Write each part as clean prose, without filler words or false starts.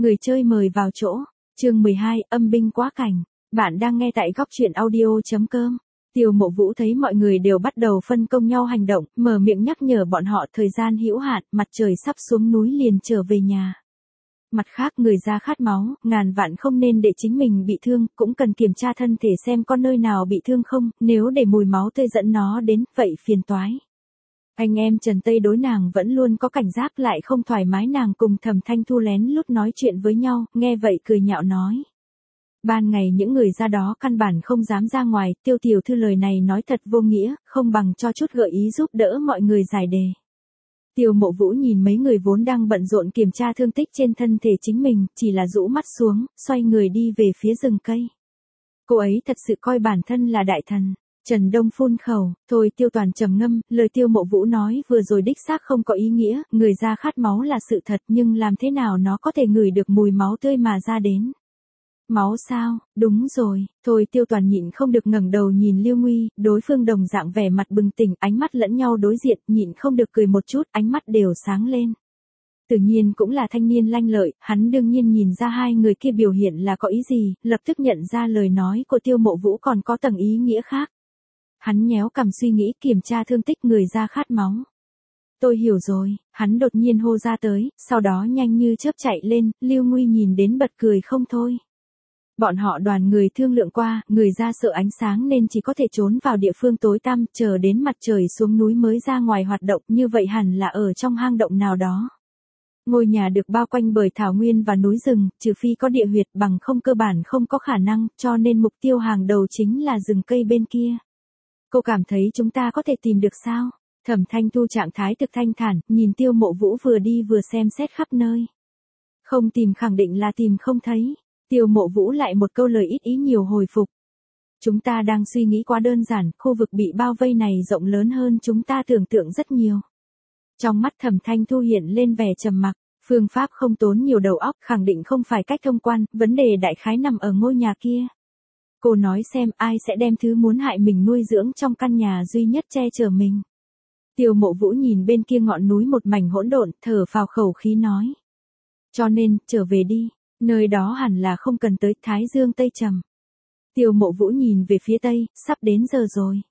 Người chơi mời vào chỗ. Chương 12, âm binh quá cảnh. Bạn đang nghe tại góc truyện audio.com. Tiêu Mộ Vũ thấy mọi người đều bắt đầu phân công nhau hành động, mở miệng nhắc nhở bọn họ thời gian hữu hạn, mặt trời sắp xuống núi liền trở về nhà. Mặt khác người da khát máu, ngàn vạn không nên để chính mình bị thương, cũng cần kiểm tra thân thể xem có nơi nào bị thương không, nếu để mùi máu tươi dẫn nó đến, vậy phiền toái. Anh em Trần Tây đối nàng vẫn luôn có cảnh giác, lại không thoải mái, nàng cùng Thẩm Thanh Thu lén lút nói chuyện với nhau, nghe vậy cười nhạo nói. Ban ngày những người ra đó căn bản không dám ra ngoài, Tiêu tiểu thư lời này nói thật vô nghĩa, không bằng cho chút gợi ý giúp đỡ mọi người giải đề. Tiêu Mộ Vũ nhìn mấy người vốn đang bận rộn kiểm tra thương tích trên thân thể chính mình, chỉ là rũ mắt xuống, xoay người đi về phía rừng cây. Cô ấy thật sự coi bản thân là đại thần. Trần Đông phun khẩu, thôi Tiêu Toàn trầm ngâm, lời Tiêu Mộ Vũ nói vừa rồi đích xác không có ý nghĩa, người da khát máu là sự thật, nhưng làm thế nào nó có thể ngửi được mùi máu tươi mà ra đến. Máu sao, đúng rồi, thôi Tiêu Toàn nhịn không được ngẩng đầu nhìn Lưu Nguy, đối phương đồng dạng vẻ mặt bừng tỉnh, ánh mắt lẫn nhau đối diện, nhịn không được cười một chút, ánh mắt đều sáng lên. Tự nhiên cũng là thanh niên lanh lợi, hắn đương nhiên nhìn ra hai người kia biểu hiện là có ý gì, lập tức nhận ra lời nói của Tiêu Mộ Vũ còn có tầng ý nghĩa khác. Hắn nhéo cằm suy nghĩ, kiểm tra thương tích người da khát máu. Tôi hiểu rồi, hắn đột nhiên hô ra tới, sau đó nhanh như chớp chạy lên, Lưu Nguy nhìn đến bật cười không thôi. Bọn họ đoàn người thương lượng qua, người da sợ ánh sáng nên chỉ có thể trốn vào địa phương tối tăm, chờ đến mặt trời xuống núi mới ra ngoài hoạt động, như vậy hẳn là ở trong hang động nào đó. Ngôi nhà được bao quanh bởi thảo nguyên và núi rừng, trừ phi có địa huyệt, bằng không cơ bản không có khả năng, cho nên mục tiêu hàng đầu chính là rừng cây bên kia. Cô cảm thấy chúng ta có thể tìm được sao? Thẩm Thanh Thu trạng thái thực thanh thản, nhìn Tiêu Mộ Vũ vừa đi vừa xem xét khắp nơi. Không tìm khẳng định là tìm không thấy. Tiêu Mộ Vũ lại một câu lời ít ý nhiều hồi phục. Chúng ta đang suy nghĩ quá đơn giản, khu vực bị bao vây này rộng lớn hơn chúng ta tưởng tượng rất nhiều. Trong mắt Thẩm Thanh Thu hiện lên vẻ trầm mặc, phương pháp không tốn nhiều đầu óc, khẳng định không phải cách thông quan, vấn đề đại khái nằm ở ngôi nhà kia. Cô nói xem ai sẽ đem thứ muốn hại mình nuôi dưỡng trong căn nhà duy nhất che chở mình. Tiêu Mộ Vũ nhìn bên kia ngọn núi một mảnh hỗn độn, thở phào khẩu khí nói. Cho nên, trở về đi, nơi đó hẳn là không cần tới, thái dương tây trầm. Tiêu Mộ Vũ nhìn về phía tây, sắp đến giờ rồi.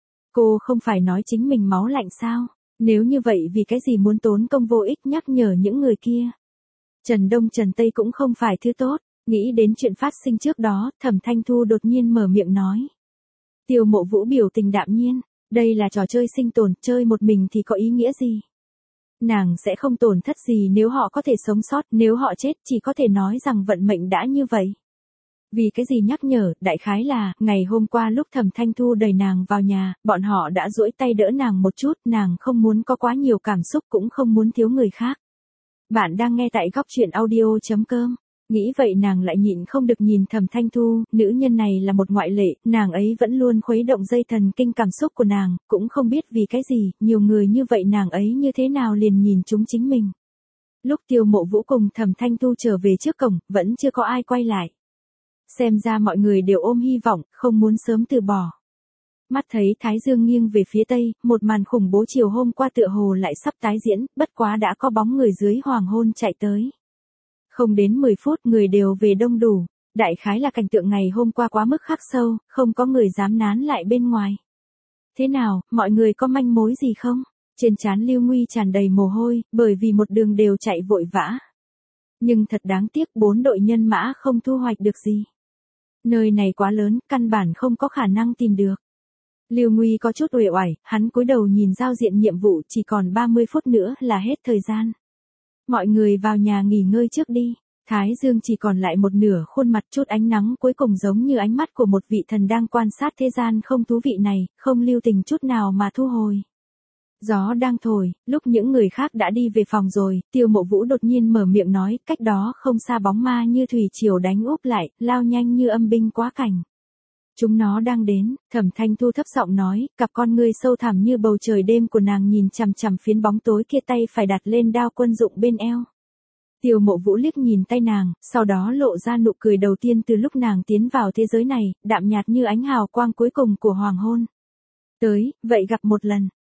Cô không phải nói chính mình máu lạnh sao, nếu như vậy vì cái gì muốn tốn công vô ích nhắc nhở những người kia. Trần Đông Trần Tây cũng không phải thứ tốt. Nghĩ đến chuyện phát sinh trước đó, Thẩm Thanh Thu đột nhiên mở miệng nói. Tiêu Mộ Vũ biểu tình đạm nhiên, đây là trò chơi sinh tồn, chơi một mình thì có ý nghĩa gì? Nàng sẽ không tổn thất gì nếu họ có thể sống sót, nếu họ chết chỉ có thể nói rằng vận mệnh đã như vậy. Vì cái gì nhắc nhở, đại khái là, ngày hôm qua lúc Thẩm Thanh Thu đẩy nàng vào nhà, bọn họ đã duỗi tay đỡ nàng một chút, nàng không muốn có quá nhiều cảm xúc cũng không muốn thiếu người khác. Bạn đang nghe tại góc truyện audio.com. Nghĩ vậy nàng lại nhịn không được nhìn Thẩm Thanh Thu, nữ nhân này là một ngoại lệ, nàng ấy vẫn luôn khuấy động dây thần kinh cảm xúc của nàng, cũng không biết vì cái gì, nhiều người như vậy nàng ấy như thế nào liền nhìn chúng chính mình. Lúc Tiêu Mộ Vũ cùng Thẩm Thanh Thu trở về trước cổng, vẫn chưa có ai quay lại. Xem ra mọi người đều ôm hy vọng, không muốn sớm từ bỏ. Mắt thấy thái dương nghiêng về phía tây, một màn khủng bố chiều hôm qua tựa hồ lại sắp tái diễn, bất quá đã có bóng người dưới hoàng hôn chạy tới. Không đến 10 phút người đều về đông đủ, đại khái là cảnh tượng ngày hôm qua quá mức khắc sâu, không có người dám nán lại bên ngoài. Thế nào, mọi người có manh mối gì không? Trên trán Lưu Nguy tràn đầy mồ hôi, bởi vì một đường đều chạy vội vã. Nhưng thật đáng tiếc 4 đội nhân mã không thu hoạch được gì. Nơi này quá lớn, căn bản không có khả năng tìm được. Lưu Nguy có chút uể oải, hắn cúi đầu nhìn giao diện nhiệm vụ, chỉ còn 30 phút nữa là hết thời gian. Mọi người vào nhà nghỉ ngơi trước đi. Thái dương chỉ còn lại một nửa khuôn mặt, chút ánh nắng cuối cùng giống như ánh mắt của một vị thần đang quan sát thế gian không thú vị này, không lưu tình chút nào mà thu hồi. Gió đang thổi, lúc những người khác đã đi về phòng rồi, Tiêu Mộ Vũ đột nhiên mở miệng nói, cách đó không xa bóng ma như thủy triều đánh úp lại, lao nhanh như âm binh quá cảnh. Chúng nó đang đến, Thẩm Thanh Thu thấp giọng nói, cặp con ngươi sâu thẳm như bầu trời đêm của nàng nhìn chằm chằm phiến bóng tối kia, tay phải đặt lên đao quân dụng bên eo. Tiêu Mộ Vũ liếc nhìn tay nàng, sau đó lộ ra nụ cười đầu tiên từ lúc nàng tiến vào thế giới này, đạm nhạt như ánh hào quang cuối cùng của hoàng hôn. Tới, vậy gặp một lần.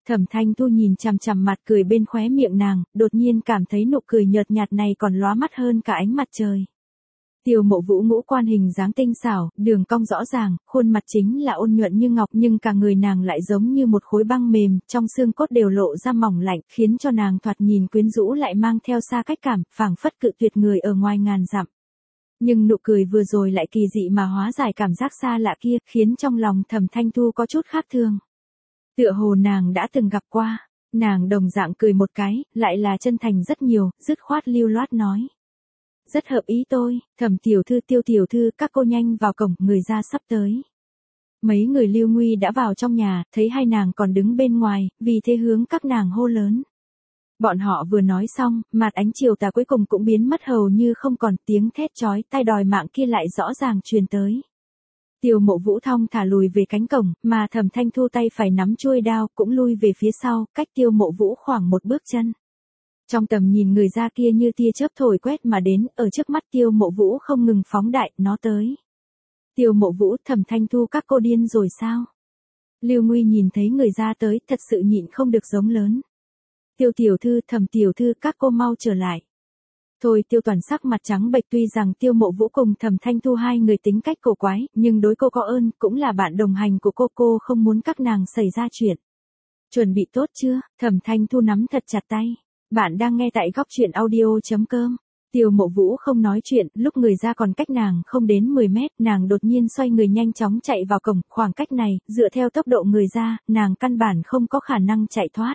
Thẩm Thanh Thu nhìn chằm chằm mặt cười bên khóe miệng nàng, đột nhiên cảm thấy nụ cười nhợt nhạt này còn lóa mắt hơn cả ánh mặt trời. Tiêu Mộ Vũ ngũ quan hình dáng tinh xảo, đường cong rõ ràng, khuôn mặt chính là ôn nhuận như ngọc nhưng cả người nàng lại giống như một khối băng mềm, trong xương cốt đều lộ ra mỏng lạnh, khiến cho nàng thoạt nhìn quyến rũ lại mang theo xa cách cảm, phảng phất cự tuyệt người ở ngoài ngàn dặm. Nhưng nụ cười vừa rồi lại kỳ dị mà hóa giải cảm giác xa lạ kia, khiến trong lòng Thẩm Thanh Thu có chút khác thường. Tựa hồ nàng đã từng gặp qua, nàng đồng dạng cười một cái, lại là chân thành rất nhiều, dứt khoát lưu loát nói. Rất hợp ý tôi, Thẩm tiểu thư, Tiêu tiểu thư, các cô nhanh vào cổng, người ra sắp tới. Mấy người Lưu Nguy đã vào trong nhà, thấy hai nàng còn đứng bên ngoài, vì thế hướng các nàng hô lớn. Bọn họ vừa nói xong, mặt ánh chiều tà cuối cùng cũng biến mất hầu như không còn, tiếng thét chói tai đòi mạng kia lại rõ ràng truyền tới. Tiêu Mộ Vũ thong thả lùi về cánh cổng, mà Thẩm Thanh Thu tay phải nắm chuôi đao, cũng lui về phía sau, cách Tiêu Mộ Vũ khoảng một bước chân. Trong tầm nhìn người da kia như tia chớp thổi quét mà đến, ở trước mắt Tiêu Mộ Vũ không ngừng phóng đại, nó tới. Tiêu Mộ Vũ, Thẩm Thanh Thu, các cô điên rồi sao? Lưu Nguy nhìn thấy người da tới, thật sự nhịn không được giống lớn. Tiêu tiểu thư, Thẩm tiểu thư, các cô mau trở lại. Thôi Tiêu Toàn sắc mặt trắng bệch, tuy rằng Tiêu Mộ Vũ cùng Thẩm Thanh Thu hai người tính cách cổ quái, nhưng đối cô có ơn, cũng là bạn đồng hành của cô không muốn các nàng xảy ra chuyện. Chuẩn bị tốt chưa? Thẩm Thanh Thu nắm thật chặt tay. Bạn đang nghe tại góc truyện audio.com. Tiêu Mộ Vũ không nói chuyện, lúc người ra còn cách nàng không đến 10 mét, nàng đột nhiên xoay người nhanh chóng chạy vào cổng, khoảng cách này, dựa theo tốc độ người ra, nàng căn bản không có khả năng chạy thoát.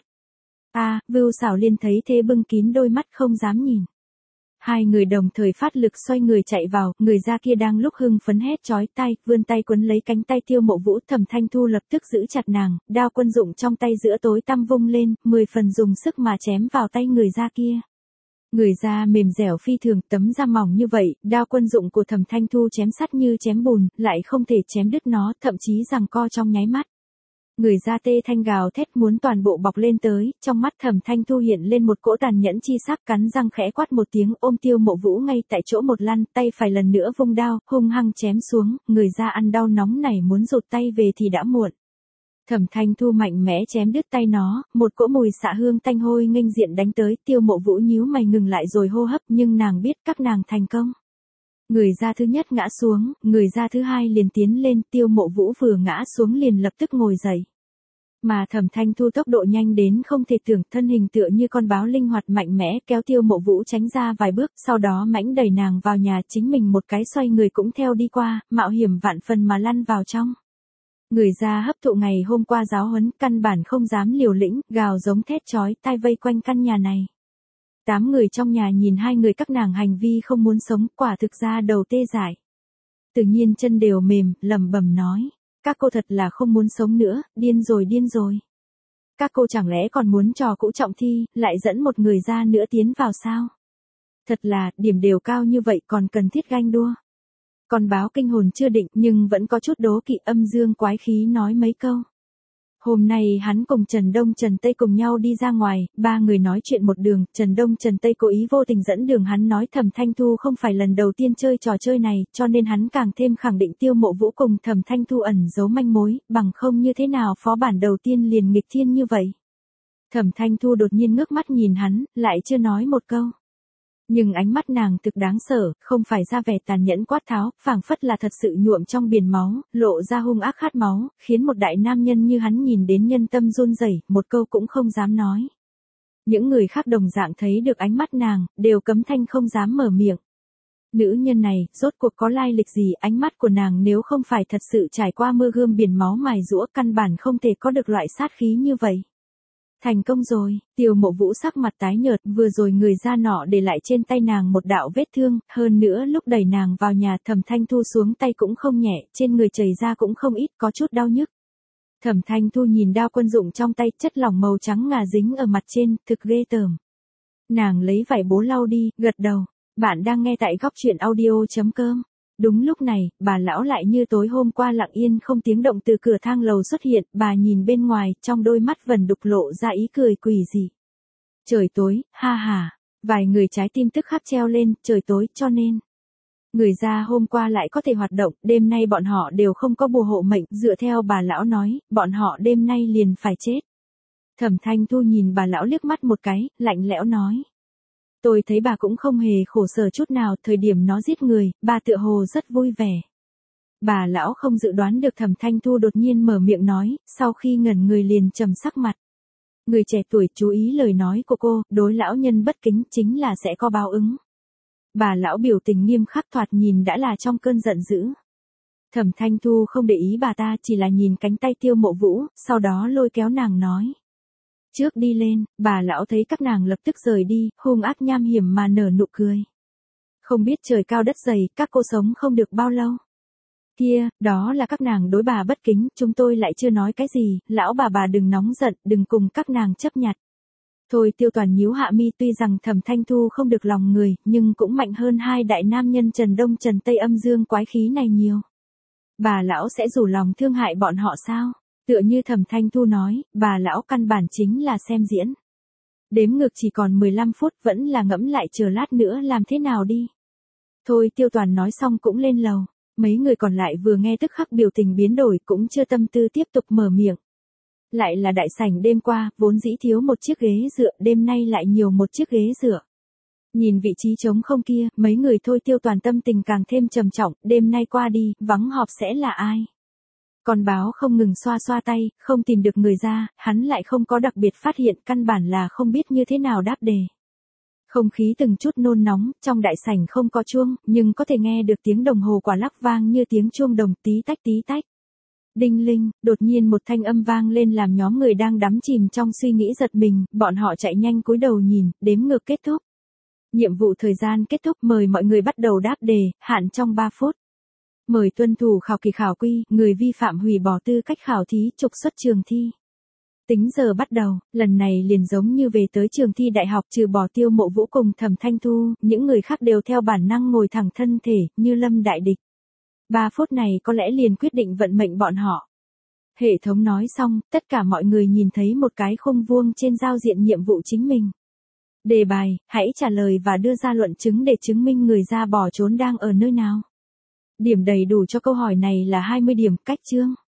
Vưu Xảo Liên thấy thế bưng kín đôi mắt không dám nhìn. Hai người đồng thời phát lực xoay người chạy vào, người da kia đang lúc hưng phấn hét chói tai, vươn tay quấn lấy cánh tay Tiêu Mộ Vũ, Thẩm Thanh Thu lập tức giữ chặt nàng, đao quân dụng trong tay giữa tối tăm vung lên, 10 phần dùng sức mà chém vào tay người da kia. Người da mềm dẻo phi thường, tấm da mỏng như vậy, đao quân dụng của Thẩm Thanh Thu chém sắt như chém bùn, lại không thể chém đứt nó, thậm chí giằng co trong nháy mắt. Người da tê thanh gào thét muốn toàn bộ bọc lên tới, trong mắt Thẩm Thanh Thu hiện lên một cỗ tàn nhẫn chi sắc, cắn răng khẽ quát một tiếng, ôm Tiêu Mộ Vũ ngay tại chỗ một lăn, tay phải lần nữa vung đao, hung hăng chém xuống, người da ăn đau nóng này muốn rụt tay về thì đã muộn. Thẩm Thanh Thu mạnh mẽ chém đứt tay nó, một cỗ mùi xạ hương tanh hôi nghênh diện đánh tới, Tiêu Mộ Vũ nhíu mày ngừng lại rồi hô hấp, nhưng nàng biết các nàng thành công. Người da thứ nhất ngã xuống, người da thứ hai liền tiến lên, Tiêu Mộ Vũ vừa ngã xuống liền lập tức ngồi dậy. Mà Thẩm Thanh Thu tốc độ nhanh đến không thể tưởng, thân hình tựa như con báo linh hoạt mạnh mẽ kéo Tiêu Mộ Vũ tránh ra vài bước, sau đó mãnh đẩy nàng vào nhà, chính mình một cái xoay người cũng theo đi qua, mạo hiểm vạn phần mà lăn vào trong. Người da hấp thụ ngày hôm qua giáo huấn, căn bản không dám liều lĩnh, gào giống thét chói tai vây quanh căn nhà này. 8 người trong nhà nhìn hai người các nàng hành vi không muốn sống, quả thực ra đầu tê dại. Tự nhiên chân đều mềm, lẩm bẩm nói. Các cô thật là không muốn sống nữa, điên rồi điên rồi. Các cô chẳng lẽ còn muốn trò cũ trọng thi, lại dẫn một người ra nữa tiến vào sao? Thật là, điểm đều cao như vậy còn cần thiết ganh đua. Con báo kinh hồn chưa định nhưng vẫn có chút đố kỵ, âm dương quái khí nói mấy câu. Hôm nay hắn cùng Trần Đông Trần Tây cùng nhau đi ra ngoài, ba người nói chuyện một đường, Trần Đông Trần Tây cố ý vô tình dẫn đường hắn nói Thẩm Thanh Thu không phải lần đầu tiên chơi trò chơi này, cho nên hắn càng thêm khẳng định Tiêu Mộ Vũ cùng Thẩm Thanh Thu ẩn giấu manh mối, bằng không như thế nào phó bản đầu tiên liền nghịch thiên như vậy. Thẩm Thanh Thu đột nhiên ngước mắt nhìn hắn, lại chưa nói một câu. Nhưng ánh mắt nàng thực đáng sợ, không phải ra vẻ tàn nhẫn quát tháo, phảng phất là thật sự nhuộm trong biển máu, lộ ra hung ác khát máu, khiến một đại nam nhân như hắn nhìn đến nhân tâm run rẩy, một câu cũng không dám nói. Những người khác đồng dạng thấy được ánh mắt nàng, đều cấm thanh không dám mở miệng. Nữ nhân này, rốt cuộc có lai lịch gì, ánh mắt của nàng nếu không phải thật sự trải qua mưa gươm biển máu mài giũa, căn bản không thể có được loại sát khí như vậy. Thành công rồi, Tiêu Mộ Vũ sắc mặt tái nhợt, vừa rồi người da nọ để lại trên tay nàng một đạo vết thương, hơn nữa lúc đẩy nàng vào nhà Thẩm Thanh Thu xuống tay cũng không nhẹ, trên người chảy ra cũng không ít, có chút đau nhức. Thẩm Thanh Thu nhìn đao quân dụng trong tay, chất lỏng màu trắng ngà dính ở mặt trên, thực ghê tởm. Nàng lấy vải bố lau đi, gật đầu. Bạn đang nghe tại góc truyện audio.com. Đúng lúc này, bà lão lại như tối hôm qua lặng yên không tiếng động từ cửa thang lầu xuất hiện, bà nhìn bên ngoài, trong đôi mắt vẩn đục lộ ra ý cười quỷ dị. Trời tối, ha ha, vài người trái tim tức khắc treo lên, trời tối, cho nên. Người da hôm qua lại có thể hoạt động, đêm nay bọn họ đều không có bùa hộ mệnh, dựa theo bà lão nói, bọn họ đêm nay liền phải chết. Thẩm Thanh Thu nhìn bà lão liếc mắt một cái, lạnh lẽo nói. Tôi thấy bà cũng không hề khổ sở chút nào, thời điểm nó giết người, bà tựa hồ rất vui vẻ. Bà lão không dự đoán được Thẩm Thanh Thu đột nhiên mở miệng nói, sau khi ngẩn người liền trầm sắc mặt. Người trẻ tuổi chú ý lời nói của cô, đối lão nhân bất kính chính là sẽ có báo ứng. Bà lão biểu tình nghiêm khắc thoạt nhìn đã là trong cơn giận dữ. Thẩm Thanh Thu không để ý bà ta, chỉ là nhìn cánh tay Tiêu Mộ Vũ, sau đó lôi kéo nàng nói. Trước đi lên, bà lão thấy các nàng lập tức rời đi, hung ác nham hiểm mà nở nụ cười. Không biết trời cao đất dày, các cô sống không được bao lâu. Kia, đó là các nàng đối bà bất kính, chúng tôi lại chưa nói cái gì, lão bà đừng nóng giận, đừng cùng các nàng chấp nhặt. Thôi Tiêu Toàn nhíu hạ mi, tuy rằng Thẩm Thanh Thu không được lòng người, nhưng cũng mạnh hơn hai đại nam nhân Trần Đông Trần Tây âm dương quái khí này nhiều. Bà lão sẽ rủ lòng thương hại bọn họ sao? Tựa như Thẩm Thanh Thu nói, bà lão căn bản chính là xem diễn. Đếm ngược chỉ còn 15 phút, vẫn là ngẫm lại chờ lát nữa làm thế nào đi. Thôi Tiêu Toàn nói xong cũng lên lầu. Mấy người còn lại vừa nghe tức khắc biểu tình biến đổi, cũng chưa tâm tư tiếp tục mở miệng. Lại là đại sảnh đêm qua, vốn dĩ thiếu một chiếc ghế dựa, đêm nay lại nhiều một chiếc ghế dựa. Nhìn vị trí trống không kia, mấy người Thôi Tiêu Toàn tâm tình càng thêm trầm trọng, đêm nay qua đi, vắng họp sẽ là ai? Con báo không ngừng xoa xoa tay, không tìm được người ra, hắn lại không có đặc biệt phát hiện, căn bản là không biết như thế nào đáp đề. Không khí từng chút nôn nóng, trong đại sảnh không có chuông, nhưng có thể nghe được tiếng đồng hồ quả lắc vang như tiếng chuông đồng tí tách tí tách. Đinh linh, đột nhiên một thanh âm vang lên làm nhóm người đang đắm chìm trong suy nghĩ giật mình, bọn họ chạy nhanh cúi đầu nhìn, đếm ngược kết thúc. Nhiệm vụ thời gian kết thúc, mời mọi người bắt đầu đáp đề, hạn trong 3 phút. Mời tuân thủ khảo kỳ khảo quy, người vi phạm hủy bỏ tư cách khảo thí, trục xuất trường thi. Tính giờ bắt đầu, lần này liền giống như về tới trường thi đại học, trừ bỏ Tiêu Mộ Vũ cùng Thẩm Thanh Thu, những người khác đều theo bản năng ngồi thẳng thân thể, như lâm đại địch. 3 phút này có lẽ liền quyết định vận mệnh bọn họ. Hệ thống nói xong, tất cả mọi người nhìn thấy một cái khung vuông trên giao diện nhiệm vụ chính mình. Đề bài, hãy trả lời và đưa ra luận chứng để chứng minh người ra bỏ trốn đang ở nơi nào. Điểm đầy đủ cho câu hỏi này là 20 điểm, cách chương.